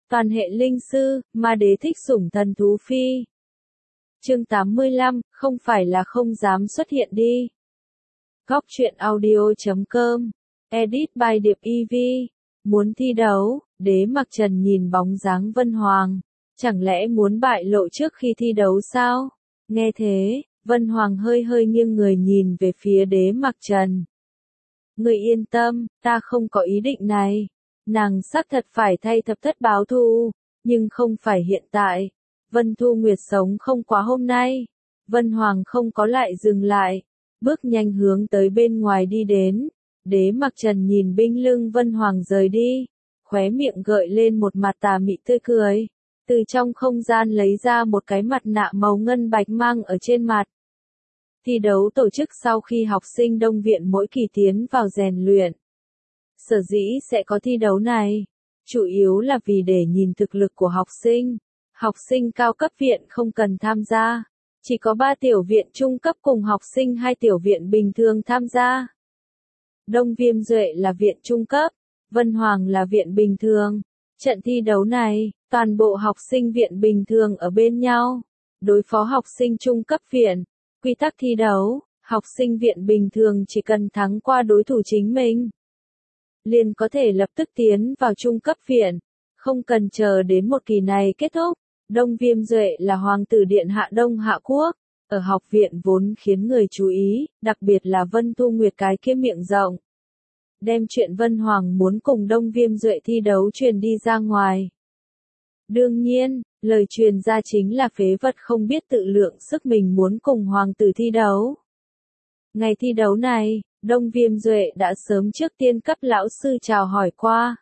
Toàn hệ linh sư, ma đế thích sủng thần thú phi. Chương 85, không phải là không dám xuất hiện đi. Góc truyện audio.com, edit by Điệp EV. Muốn thi đấu, Đế Mặc Trần nhìn bóng dáng Vân Hoàng. Chẳng lẽ muốn bại lộ trước khi thi đấu sao? Nghe thế, Vân Hoàng hơi hơi nghiêng người nhìn về phía Đế Mặc Trần. Người yên tâm, ta không có ý định này. Nàng xác thật phải thay thập thất báo thù, nhưng không phải hiện tại. Vân Thu Nguyệt sống không quá hôm nay. Vân Hoàng không có lại dừng lại, bước nhanh hướng tới bên ngoài đi đến. Đế Mặc Trần nhìn binh lưng Vân Hoàng rời đi, khóe miệng gợi lên một mặt tà mị tươi cười. Từ trong không gian lấy ra một cái mặt nạ màu ngân bạch mang ở trên mặt. Thi đấu tổ chức sau khi học sinh Đông Viện mỗi kỳ tiến vào rèn luyện. Sở dĩ sẽ có thi đấu này, chủ yếu là vì để nhìn thực lực của học sinh. Học sinh cao cấp viện không cần tham gia, chỉ có 3 tiểu viện trung cấp cùng học sinh 2 tiểu viện bình thường tham gia. Đông Viêm Duệ là viện trung cấp, Vân Hoàng là viện bình thường. Trận thi đấu này, toàn bộ học sinh viện bình thường ở bên nhau, đối phó học sinh trung cấp viện. Quy tắc thi đấu, học sinh viện bình thường chỉ cần thắng qua đối thủ chính mình, liền có thể lập tức tiến vào trung cấp viện, không cần chờ đến một kỳ này kết thúc. Đông Viêm Duệ là hoàng tử điện hạ Đông Hạ Quốc, ở học viện vốn khiến người chú ý, đặc biệt là Vân Thu Nguyệt cái kia miệng rộng. Đem chuyện Vân Hoàng muốn cùng Đông Viêm Duệ thi đấu truyền đi ra ngoài. Đương nhiên, lời truyền ra chính là phế vật không biết tự lượng sức mình muốn cùng hoàng tử thi đấu. Ngày thi đấu này, Đông Viêm Duệ đã sớm trước tiên cấp lão sư chào hỏi qua.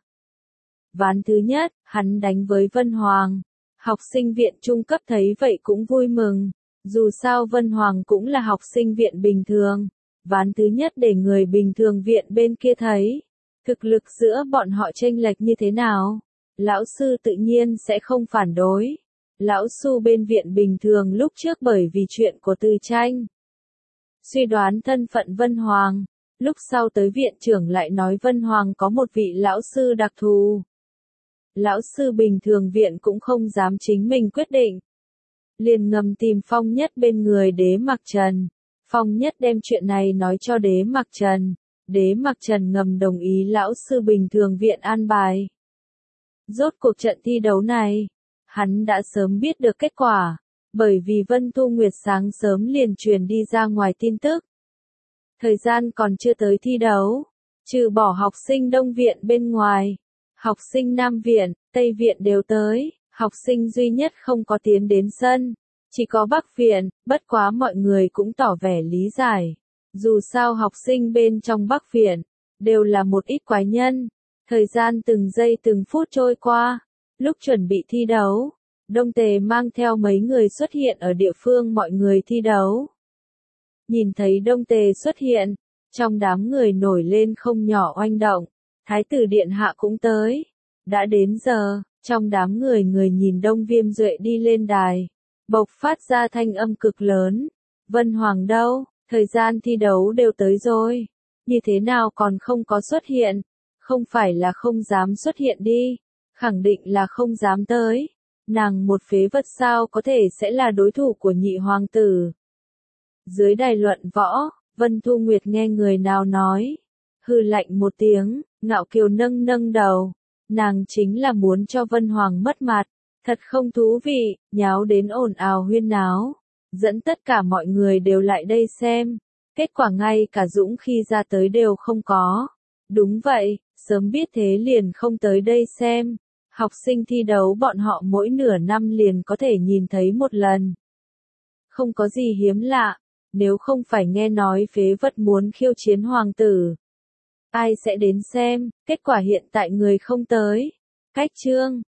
Ván thứ nhất, hắn đánh với Vân Hoàng. Học sinh viện trung cấp thấy vậy cũng vui mừng. Dù sao Vân Hoàng cũng là học sinh viện bình thường. Ván thứ nhất để người bình thường viện bên kia thấy thực lực giữa bọn họ chênh lệch như thế nào. Lão sư tự nhiên sẽ không phản đối. Lão sư bên viện bình thường lúc trước bởi vì chuyện của Từ Tranh suy đoán thân phận Vân Hoàng. Lúc sau tới viện trưởng lại nói Vân Hoàng có một vị lão sư đặc thù. Lão sư bình thường viện cũng không dám chính mình quyết định. Liền ngầm tìm Phong Nhất bên người Đế Mặc Trần. Phong Nhất đem chuyện này nói cho Đế Mặc Trần. Đế Mặc Trần ngầm đồng ý lão sư bình thường viện an bài. Rốt cuộc trận thi đấu này, hắn đã sớm biết được kết quả, bởi vì Vân Thu Nguyệt sáng sớm liền truyền đi ra ngoài tin tức. Thời gian còn chưa tới thi đấu, trừ bỏ học sinh Đông Viện bên ngoài, học sinh Nam Viện, Tây Viện đều tới, học sinh duy nhất không có tiến đến sân, chỉ có Bắc Viện, bất quá mọi người cũng tỏ vẻ lý giải. Dù sao học sinh bên trong Bắc Viện, đều là một ít quái nhân. Thời gian từng giây từng phút trôi qua, lúc chuẩn bị thi đấu, Đông Tề mang theo mấy người xuất hiện ở địa phương mọi người thi đấu. Nhìn thấy Đông Tề xuất hiện, trong đám người nổi lên không nhỏ oanh động, Thái tử Điện Hạ cũng tới. Đã đến giờ, trong đám người nhìn Đông Viêm Duệ đi lên đài, bộc phát ra thanh âm cực lớn. Vân Hoàng đâu, thời gian thi đấu đều tới rồi, như thế nào còn không có xuất hiện? Không phải là không dám xuất hiện đi, khẳng định là không dám tới. Nàng một phế vật sao có thể sẽ là đối thủ của nhị hoàng tử. Dưới đài luận võ, Vân Thu Nguyệt nghe người nào nói, hừ lạnh một tiếng, ngạo kiều nâng nâng đầu. Nàng chính là muốn cho Vân Hoàng mất mặt, thật không thú vị, nháo đến ồn ào huyên náo, dẫn tất cả mọi người đều lại đây xem. Kết quả ngay cả dũng khi ra tới đều không có. Đúng vậy, sớm biết thế liền không tới đây xem. Học sinh thi đấu bọn họ mỗi nửa năm liền có thể nhìn thấy một lần. Không có gì hiếm lạ, nếu không phải nghe nói phế vật muốn khiêu chiến hoàng tử. Ai sẽ đến xem, kết quả hiện tại người không tới. Cách chương,